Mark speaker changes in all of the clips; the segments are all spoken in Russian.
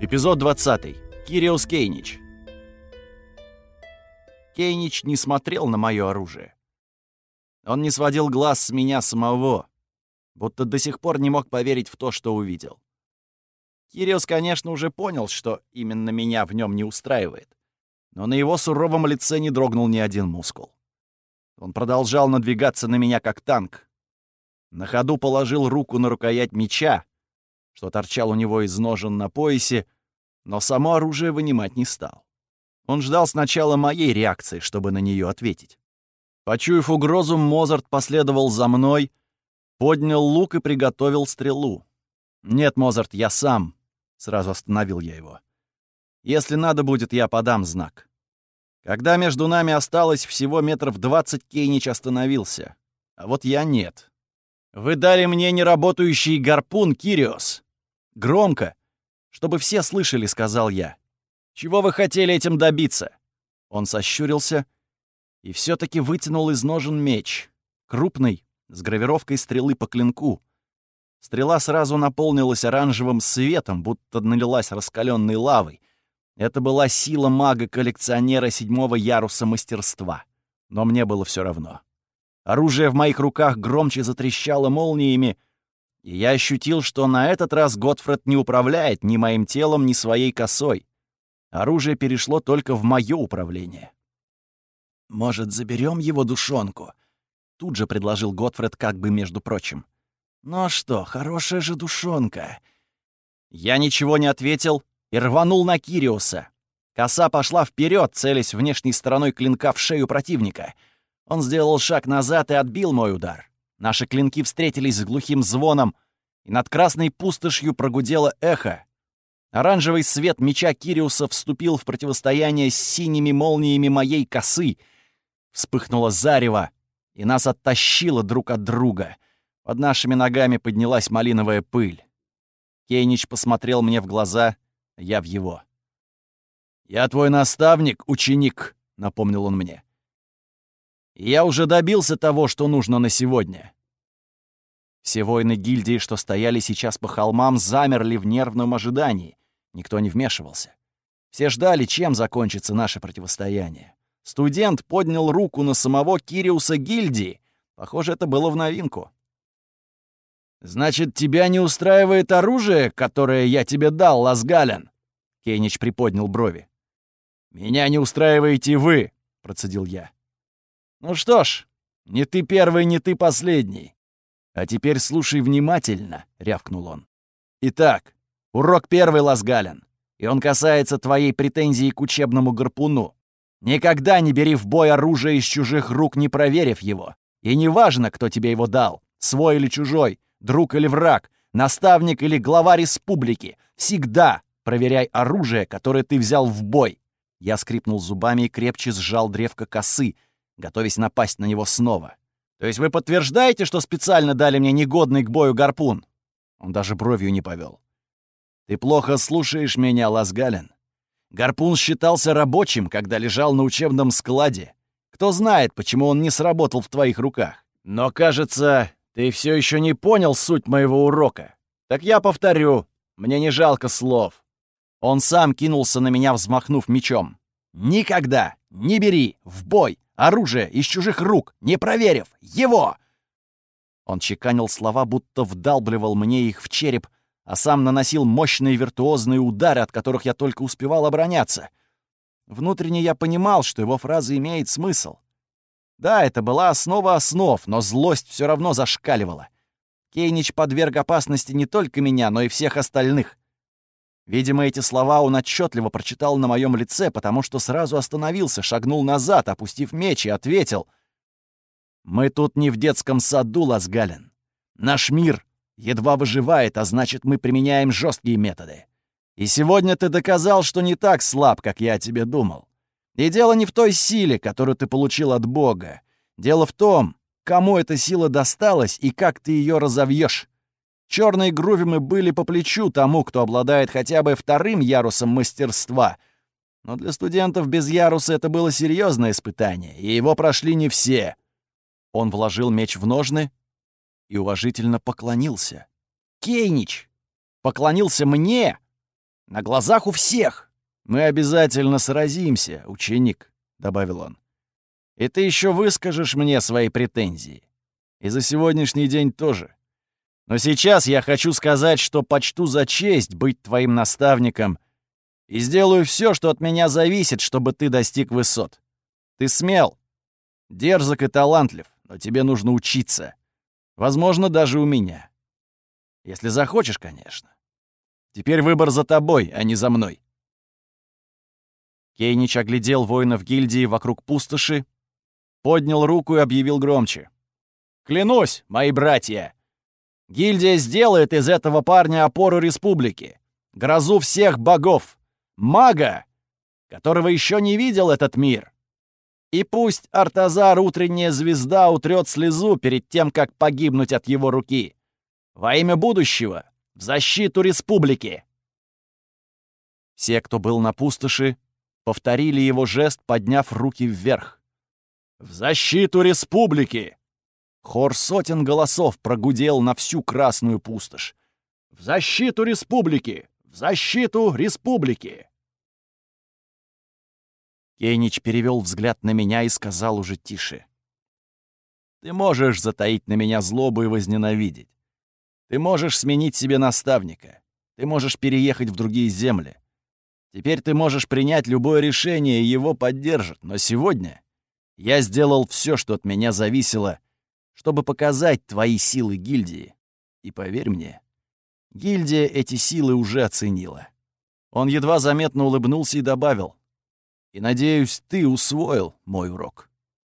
Speaker 1: Эпизод 20. Кириос Кейнич. Кейнич не смотрел на мое оружие. Он не сводил глаз с меня самого, будто до сих пор не мог поверить в то, что увидел. Кириос, конечно, уже понял, что именно меня в нем не устраивает, но на его суровом лице не дрогнул ни один мускул. Он продолжал надвигаться на меня как танк. На ходу положил руку на рукоять меча, что торчал у него из ножен на поясе, но само оружие вынимать не стал. Он ждал сначала моей реакции, чтобы на нее ответить. Почуяв угрозу, Мозарт последовал за мной, поднял лук и приготовил стрелу. «Нет, Мозарт, я сам», — сразу остановил я его. «Если надо будет, я подам знак». Когда между нами осталось всего 20 метров, Кейнич остановился. А вот я нет. «Вы дали мне неработающий гарпун, Кириос!» «Громко, чтобы все слышали», — сказал я. «Чего вы хотели этим добиться?» Он сощурился и все-таки вытянул из ножен меч. Крупный, с гравировкой стрелы по клинку. Стрела сразу наполнилась оранжевым светом, будто налилась раскаленной лавой. Это была сила мага-коллекционера 7-го яруса мастерства. Но мне было все равно. Оружие в моих руках громче затрещало молниями, и я ощутил, что на этот раз Готфред не управляет ни моим телом, ни своей косой. Оружие перешло только в мое управление. «Может, заберем его душонку?» Тут же предложил Готфред, как бы между прочим. «Ну а что, хорошая же душонка!» Я ничего не ответил и рванул на Кириоса. Коса пошла вперед, целясь внешней стороной клинка в шею противника. Он сделал шаг назад и отбил мой удар. Наши клинки встретились с глухим звоном, и над красной пустошью прогудело эхо. Оранжевый свет меча Кириуса вступил в противостояние с синими молниями моей косы. Вспыхнуло зарево, и нас оттащило друг от друга. Под нашими ногами поднялась малиновая пыль. Кейнич посмотрел мне в глаза, я в его. «Я твой наставник, ученик», — напомнил он мне. «Я уже добился того, что нужно на сегодня». Все воины гильдии, что стояли сейчас по холмам, замерли в нервном ожидании. Никто не вмешивался. Все ждали, чем закончится наше противостояние. Студент поднял руку на самого Кириуса гильдии. Похоже, это было в новинку. «Значит, тебя не устраивает оружие, которое я тебе дал, Лазгален?» Кейнич приподнял брови. «Меня не устраиваете вы», — процедил я. «Ну что ж, не ты первый, не ты последний. А теперь слушай внимательно», — рявкнул он. «Итак, урок первый, Лазгален, и он касается твоей претензии к учебному гарпуну. Никогда не бери в бой оружие из чужих рук, не проверив его. И неважно, кто тебе его дал, свой или чужой, друг или враг, наставник или глава республики, всегда проверяй оружие, которое ты взял в бой». Я скрипнул зубами и крепче сжал древко косы, готовясь напасть на него снова. «То есть вы подтверждаете, что специально дали мне негодный к бою гарпун?» Он даже бровью не повел. «Ты плохо слушаешь меня, Лазгален. Гарпун считался рабочим, когда лежал на учебном складе. Кто знает, почему он не сработал в твоих руках. Но, кажется, ты все еще не понял суть моего урока. Так я повторю, мне не жалко слов». Он сам кинулся на меня, взмахнув мечом. «Никогда не бери в бой оружие из чужих рук, не проверив его!» Он чеканил слова, будто вдалбливал мне их в череп, а сам наносил мощные виртуозные удары, от которых я только успевал обороняться. Внутренне я понимал, что его фраза имеет смысл. Да, это была основа основ, но злость все равно зашкаливала. Кейнич подверг опасности не только меня, но и всех остальных. Видимо, эти слова он отчетливо прочитал на моем лице, потому что сразу остановился, шагнул назад, опустив меч, и ответил: «Мы тут не в детском саду, Лазгален. Наш мир едва выживает, а значит, мы применяем жесткие методы. И сегодня ты доказал, что не так слаб, как я о тебе думал. И дело не в той силе, которую ты получил от Бога. Дело в том, кому эта сила досталась и как ты ее разовьешь. Черные грувимы были по плечу тому, кто обладает хотя бы 2-м ярусом мастерства. Но для студентов без яруса это было серьезное испытание, и его прошли не все». Он вложил меч в ножны и уважительно поклонился. «Кейнич! Поклонился мне? На глазах у всех. Мы обязательно сразимся, ученик, — добавил он. И ты еще выскажешь мне свои претензии. И за сегодняшний день тоже. Но сейчас я хочу сказать, что почту за честь быть твоим наставником и сделаю все, что от меня зависит, чтобы ты достиг высот. Ты смел, дерзок и талантлив, но тебе нужно учиться. Возможно, даже у меня. Если захочешь, конечно. Теперь выбор за тобой, а не за мной. Кейнич оглядел воинов гильдии вокруг пустоши, поднял руку и объявил громче. «Клянусь, мои братья! Гильдия сделает из этого парня опору республики, грозу всех богов, мага, которого еще не видел этот мир. И пусть Артазар, утренняя звезда, утрет слезу перед тем, как погибнуть от его руки. Во имя будущего, в защиту республики!» Все, кто был на пустоши, повторили его жест, подняв руки вверх. «В защиту республики!» Хор сотен голосов прогудел на всю Красную пустошь. «В защиту республики! В защиту республики!» Кейнич перевел взгляд на меня и сказал уже тише. «Ты можешь затаить на меня злобу и возненавидеть. Ты можешь сменить себе наставника. Ты можешь переехать в другие земли. Теперь ты можешь принять любое решение, и его поддержат. Но сегодня я сделал все, что от меня зависело, чтобы показать твои силы гильдии. И поверь мне, гильдия эти силы уже оценила». Он едва заметно улыбнулся и добавил: «И, надеюсь, ты усвоил мой урок».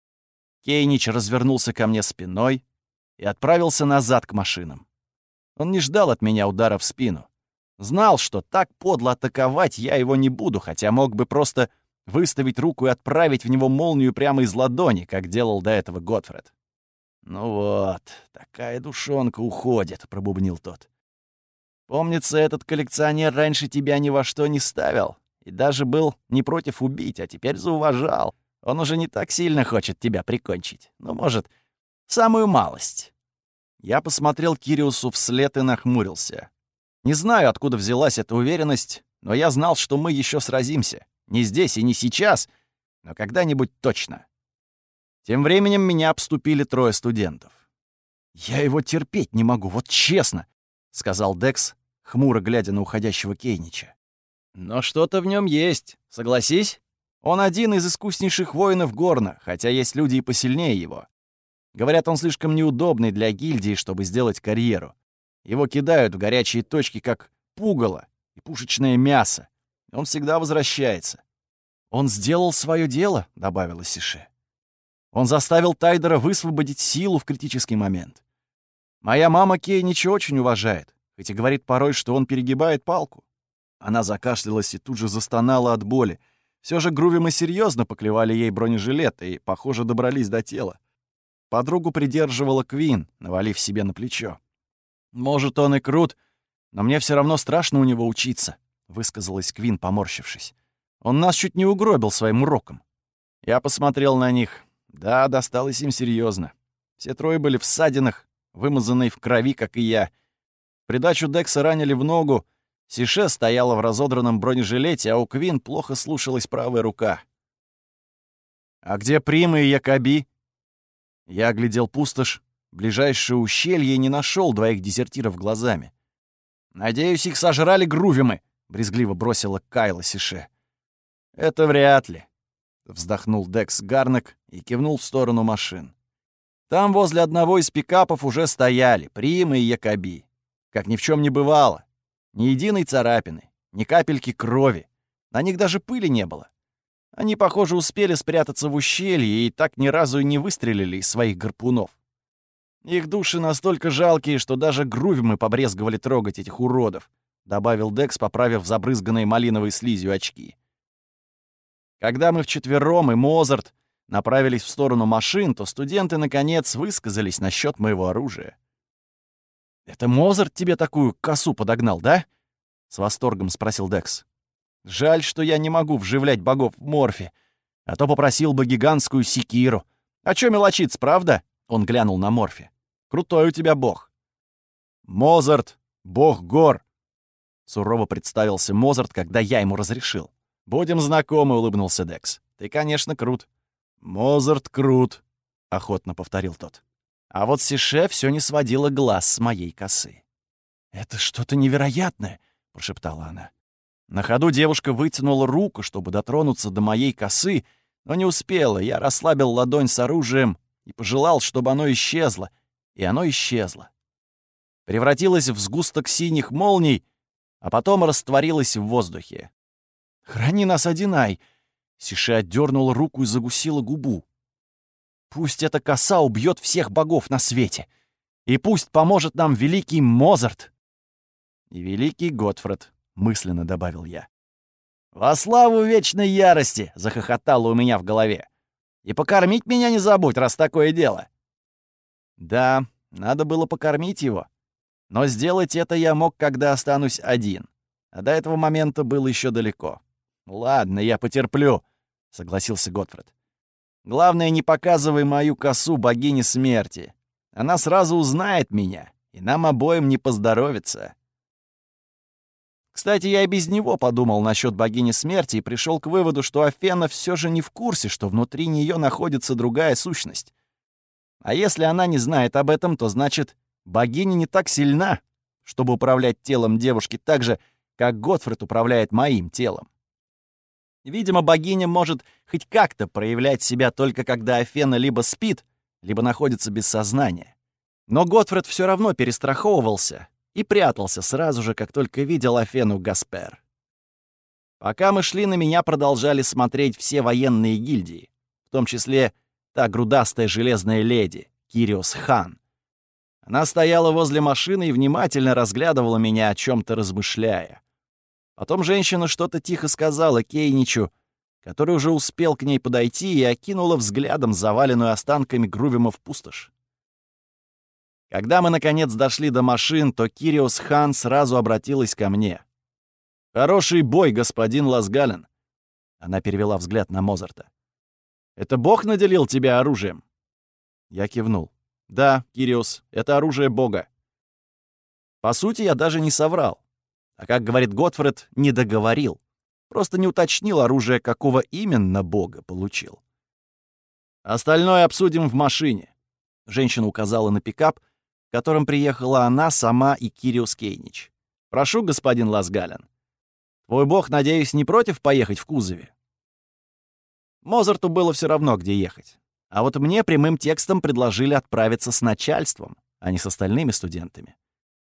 Speaker 1: Кейнич развернулся ко мне спиной и отправился назад к машинам. Он не ждал от меня удара в спину. Знал, что так подло атаковать я его не буду, хотя мог бы просто выставить руку и отправить в него молнию прямо из ладони, как делал до этого Готфред. «Ну вот, такая душонка уходит», — пробубнил тот. «Помнится, этот коллекционер раньше тебя ни во что не ставил и даже был не против убить, а теперь зауважал. Он уже не так сильно хочет тебя прикончить. Ну, может, самую малость». Я посмотрел Кириусу вслед и нахмурился. Не знаю, откуда взялась эта уверенность, но я знал, что мы еще сразимся. Не здесь и не сейчас, но когда-нибудь точно. Тем временем меня обступили 3 студентов. «Я его терпеть не могу, вот честно», — сказал Декс, хмуро глядя на уходящего Кейнича. «Но что-то в нем есть, согласись? Он один из искуснейших воинов Горна, хотя есть люди и посильнее его. Говорят, он слишком неудобный для гильдии, чтобы сделать карьеру. Его кидают в горячие точки, как пугало и пушечное мясо. Он всегда возвращается». «Он сделал свое дело», — добавила Сише. «Он заставил Тайдера высвободить силу в критический момент. Моя мама Кейнича очень уважает, хоть и говорит порой, что он перегибает палку». Она закашлялась и тут же застонала от боли. Все же Грувимы серьезно поклевали ей бронежилет и, похоже, добрались до тела. Подругу придерживала Квин, навалив себе на плечо. «Может, он и крут, но мне все равно страшно у него учиться», — высказалась Квин, поморщившись. «Он нас чуть не угробил своим уроком». Я посмотрел на них. Да, досталось им серьезно. Все 3 были в ссадинах, вымазанные в крови, как и я. В придачу Декса ранили в ногу. Сише стояла в разодранном бронежилете, а у Квин плохо слушалась правая рука. «А где Прима и Якоби?» Я оглядел пустошь, ближайшее ущелье, и не нашел 2 дезертиров глазами. «Надеюсь, их сожрали Грувимы», — брезгливо бросила Кайла Сише. «Это вряд ли», — вздохнул Декс Гарнак и кивнул в сторону машин. Там возле одного из пикапов уже стояли Прима и Якоби. Как ни в чем не бывало. Ни единой царапины, ни капельки крови. На них даже пыли не было. Они, похоже, успели спрятаться в ущелье и так ни разу и не выстрелили из своих гарпунов. Их души настолько жалкие, что даже Грувимы побрезговали трогать этих уродов, добавил Декс, поправив забрызганные малиновой слизью очки. Когда мы вчетвером и Мозарт направились в сторону машин, то студенты, наконец, высказались насчет моего оружия. «Это Мозарт тебе такую косу подогнал, да?» — с восторгом спросил Декс. «Жаль, что я не могу вживлять богов в морфе, а то попросил бы гигантскую секиру. А чё мелочиться, правда?» — он глянул на морфе. «Крутой у тебя бог». «Мозарт — бог гор», — сурово представился Мозарт, когда я ему разрешил. «Будем знакомы», — улыбнулся Декс. «Ты, конечно, крут». «Мозарт крут», — охотно повторил тот. А вот Сише все не сводила глаз с моей косы. «Это что-то невероятное», — прошептала она. На ходу девушка вытянула руку, чтобы дотронуться до моей косы, но не успела. Я расслабил ладонь с оружием и пожелал, чтобы оно исчезло. И оно исчезло. Превратилось в сгусток синих молний, а потом растворилось в воздухе. «Храни нас, Одинай!» Сише отдернула руку и загусила губу. «Пусть эта коса убьет всех богов на свете, и пусть поможет нам великий Мозарт!» «И великий Готфред», — мысленно добавил я. «Во славу вечной ярости!» — захохотало у меня в голове. «И покормить меня не забудь, раз такое дело!» Да, надо было покормить его. Но сделать это я мог, когда останусь один. А до этого момента было еще далеко. «Ладно, я потерплю», — согласился Готфред. «Главное, не показывай мою косу богине смерти. Она сразу узнает меня, и нам обоим не поздоровится». Кстати, я и без него подумал насчет богини смерти и пришел к выводу, что Афена все же не в курсе, что внутри нее находится другая сущность. А если она не знает об этом, то значит, богиня не так сильна, чтобы управлять телом девушки так же, как Готфред управляет моим телом. Видимо, богиня может хоть как-то проявлять себя только когда Афена либо спит, либо находится без сознания. Но Готфред все равно перестраховывался и прятался сразу же, как только видел Афену Гаспер. Пока мы шли, на меня продолжали смотреть все военные гильдии, в том числе та грудастая железная леди, Кириос Хан. Она стояла возле машины и внимательно разглядывала меня, о чем-то размышляя. Потом женщина что-то тихо сказала Кейничу, который уже успел к ней подойти, и окинула взглядом заваленную останками Грувимов пустошь. Когда мы, наконец, дошли до машин, то Кириос Хан сразу обратилась ко мне. «Хороший бой, господин Ласгален!» Она перевела взгляд на Мозарта. «Это Бог наделил тебя оружием?» Я кивнул. «Да, Кириос, это оружие Бога». По сути, я даже не соврал. А как говорит Готфред, не договорил. Просто не уточнил оружие, какого именно Бога получил. «Остальное обсудим в машине», — женщина указала на пикап, в котором приехала она сама и Кириос Кейнич. «Прошу, господин Ласгален. Твой бог, надеюсь, не против поехать в кузове?» Мозарту было все равно, где ехать. А вот мне прямым текстом предложили отправиться с начальством, а не с остальными студентами.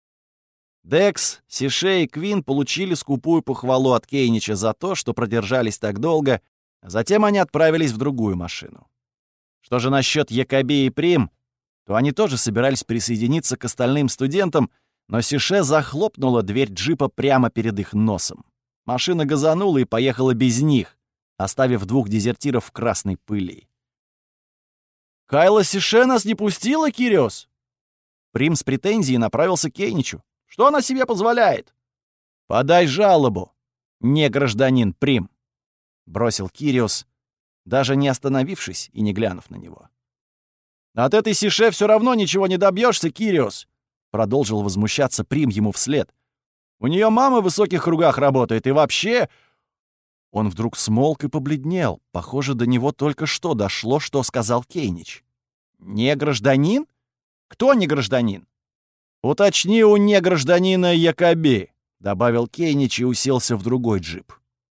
Speaker 1: Декс, Сише и Квин получили скупую похвалу от Кейнича за то, что продержались так долго, а затем они отправились в другую машину. Что же насчет Якоби и Прим, то они тоже собирались присоединиться к остальным студентам, но Сише захлопнула дверь джипа прямо перед их носом. Машина газанула и поехала без них, оставив двух дезертиров в красной пыли. «Кайла Сише нас не пустила, Кириос?» Прим с претензией направился к Кейничу. «Что она себе позволяет?» «Подай жалобу, не гражданин Прим», — бросил Кириос, даже не остановившись и не глянув на него. «От этой Сише все равно ничего не добьешься, Кириос», — продолжил возмущаться Прим ему вслед. «У нее мама в высоких кругах работает, и вообще...» Он вдруг смолк и побледнел. Похоже, до него только что дошло, что сказал Кейнич. «Не гражданин? Кто не гражданин?» «Уточни у негражданина Якоби», — добавил Кейнич и уселся в другой джип.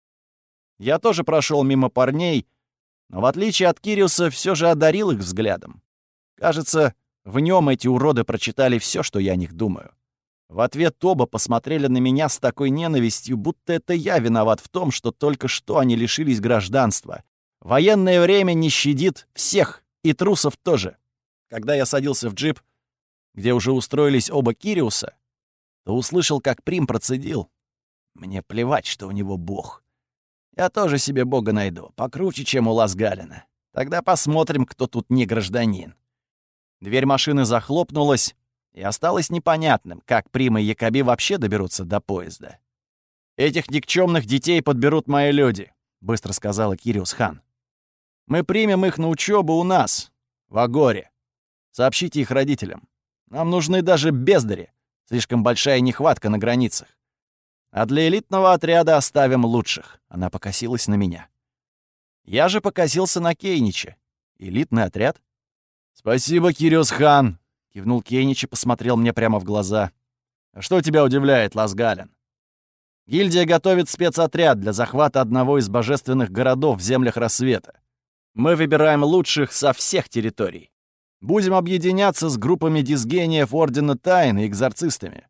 Speaker 1: Я тоже прошел мимо парней, но в отличие от Кириуса все же одарил их взглядом. Кажется, в нем эти уроды прочитали все, что я о них думаю. В ответ оба посмотрели на меня с такой ненавистью, будто это я виноват в том, что только что они лишились гражданства. Военное время не щадит всех, и трусов тоже. Когда я садился в джип, где уже устроились оба Кириуса, то услышал, как Прим процедил. Мне плевать, что у него бог. Я тоже себе бога найду, покруче, чем у Ласгалена. Тогда посмотрим, кто тут не гражданин. Дверь машины захлопнулась, и осталось непонятным, как Прим и Якоби вообще доберутся до поезда. «Этих никчемных детей подберут мои люди», — быстро сказала Кириос Хан. «Мы примем их на учебу у нас, в Агоре. Сообщите их родителям. Нам нужны даже бездари. Слишком большая нехватка на границах. А для элитного отряда оставим лучших». Она покосилась на меня. Я же покосился на Кейнича. Элитный отряд? «Спасибо, Кириос-хан», — кивнул Кейнич и посмотрел мне прямо в глаза. «А что тебя удивляет, Лазгален? Гильдия готовит спецотряд для захвата одного из божественных городов в землях Рассвета. Мы выбираем лучших со всех территорий. Будем объединяться с группами дисгениев Ордена Тайн и экзорцистами».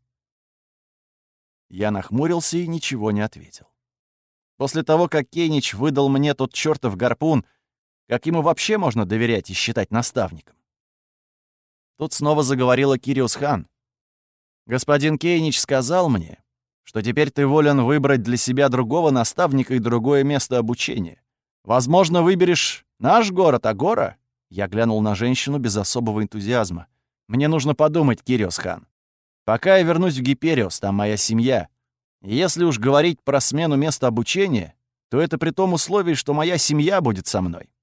Speaker 1: Я нахмурился и ничего не ответил. После того, как Кейнич выдал мне тот чертов гарпун, как ему вообще можно доверять и считать наставником? Тут снова заговорила Кириос-хан. «Господин Кейнич сказал мне, что теперь ты волен выбрать для себя другого наставника и другое место обучения. Возможно, выберешь наш город, Агора?» Я глянул на женщину без особого энтузиазма. «Мне нужно подумать, Кириос-хан. Пока я вернусь в Гипериос, там моя семья. И если уж говорить про смену места обучения, то это при том условии, что моя семья будет со мной.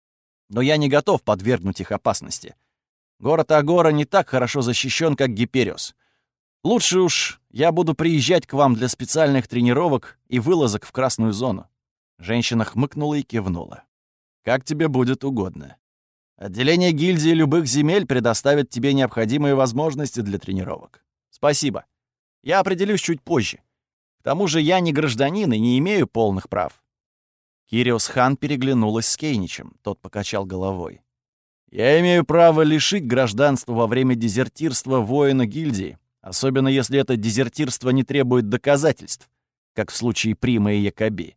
Speaker 1: Но я не готов подвергнуть их опасности. Город Агора не так хорошо защищен, как Гипериос. Лучше уж я буду приезжать к вам для специальных тренировок и вылазок в красную зону». Женщина хмыкнула и кивнула. «Как тебе будет угодно. Отделение гильдии любых земель предоставит тебе необходимые возможности для тренировок. Спасибо. Я определюсь чуть позже. К тому же я не гражданин и не имею полных прав». Кириос-хан переглянулась с Кейничем. Тот покачал головой. «Я имею право лишить гражданства во время дезертирства воина гильдии, особенно если это дезертирство не требует доказательств, как в случае Прима и Якоби.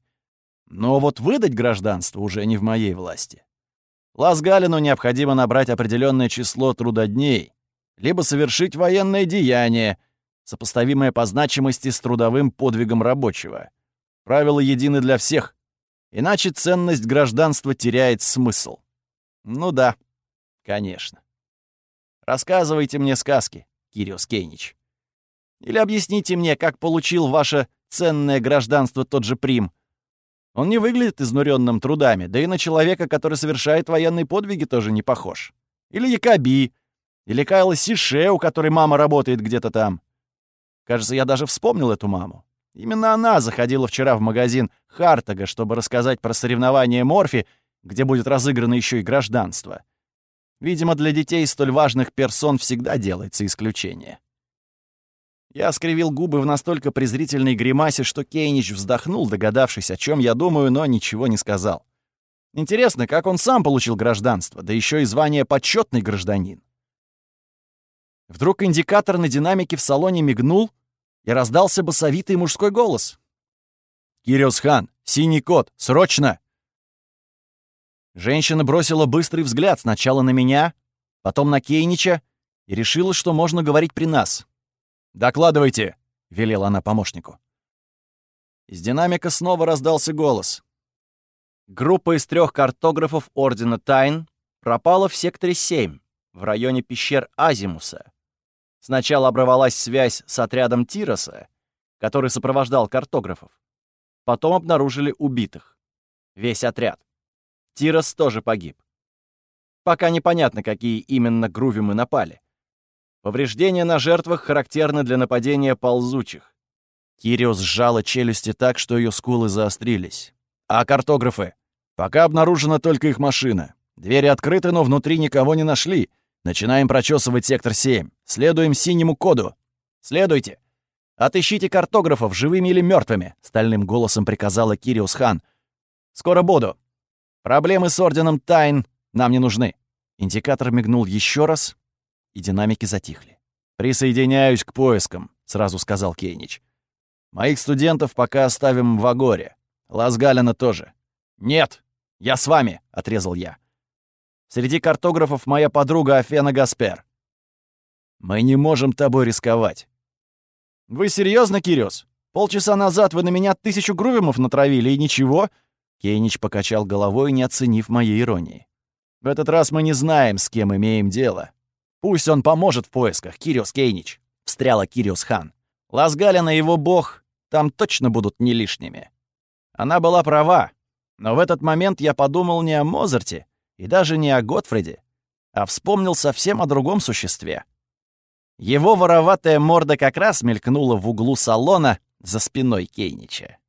Speaker 1: Но вот выдать гражданство уже не в моей власти. Лазгалину необходимо набрать определенное число трудодней, либо совершить военное деяние, сопоставимое по значимости с трудовым подвигом рабочего. Правила едины для всех, иначе ценность гражданства теряет смысл». «Ну да, конечно. Рассказывайте мне сказки, Кириос Кейнич. Или объясните мне, как получил ваше ценное гражданство тот же Прим. Он не выглядит изнуренным трудами, да и на человека, который совершает военные подвиги, тоже не похож. Или Якоби, или Кайла Сише, у которой мама работает где-то там. Кажется, я даже вспомнил эту маму. Именно она заходила вчера в магазин Хартага, чтобы рассказать про соревнования Морфи, где будет разыграно еще и гражданство. Видимо, для детей столь важных персон всегда делается исключение. Я скривил губы в настолько презрительной гримасе, что Кейнич вздохнул, догадавшись, о чем я думаю, но ничего не сказал. Интересно, как он сам получил гражданство, да еще и звание почетный гражданин. Вдруг индикатор на динамике в салоне мигнул, и раздался басовитый мужской голос. «Кириос-хан, синий кот, срочно!» Женщина бросила быстрый взгляд сначала на меня, потом на Кейнича и решила, что можно говорить при нас. «Докладывайте», — велела она помощнику. Из динамика снова раздался голос. Группа из 3 картографов Ордена Тайн пропала в секторе 7, в районе пещер Азимуса. Сначала оборвалась связь с отрядом Тироса, который сопровождал картографов. Потом обнаружили убитых. Весь отряд. Тирос тоже погиб. Пока непонятно, какие именно грувимы напали. Повреждения на жертвах характерны для нападения ползучих. Кириос сжала челюсти так, что ее скулы заострились. «А картографы? Пока обнаружена только их машина. Двери открыты, но внутри никого не нашли. Начинаем прочесывать сектор 7. Следуем синему коду. Следуйте. Отыщите картографов, живыми или мертвыми», — стальным голосом приказала Кириос-хан. «Скоро буду. Проблемы с Орденом Тайн нам не нужны». Индикатор мигнул еще раз, и динамики затихли. «Присоединяюсь к поискам», — сразу сказал Кейнич. «Моих студентов пока оставим в Агоре. Лазгалина тоже». «Нет, я с вами», — отрезал я. «Среди картографов моя подруга Афена Гаспер». «Мы не можем тобой рисковать». «Вы серьезно, Кириос? Полчаса назад вы на меня 1000 грувимов натравили, и ничего?» Кейнич покачал головой, не оценив моей иронии. «В этот раз мы не знаем, с кем имеем дело. Пусть он поможет в поисках, Кириос Кейнич», — встряла Кириос-хан. «Лазгалин и его бог там точно будут не лишними». Она была права, но в этот момент я подумал не о Мозарте и даже не о Готфриде, а вспомнил совсем о другом существе. Его вороватая морда как раз мелькнула в углу салона, за спиной Кейнича.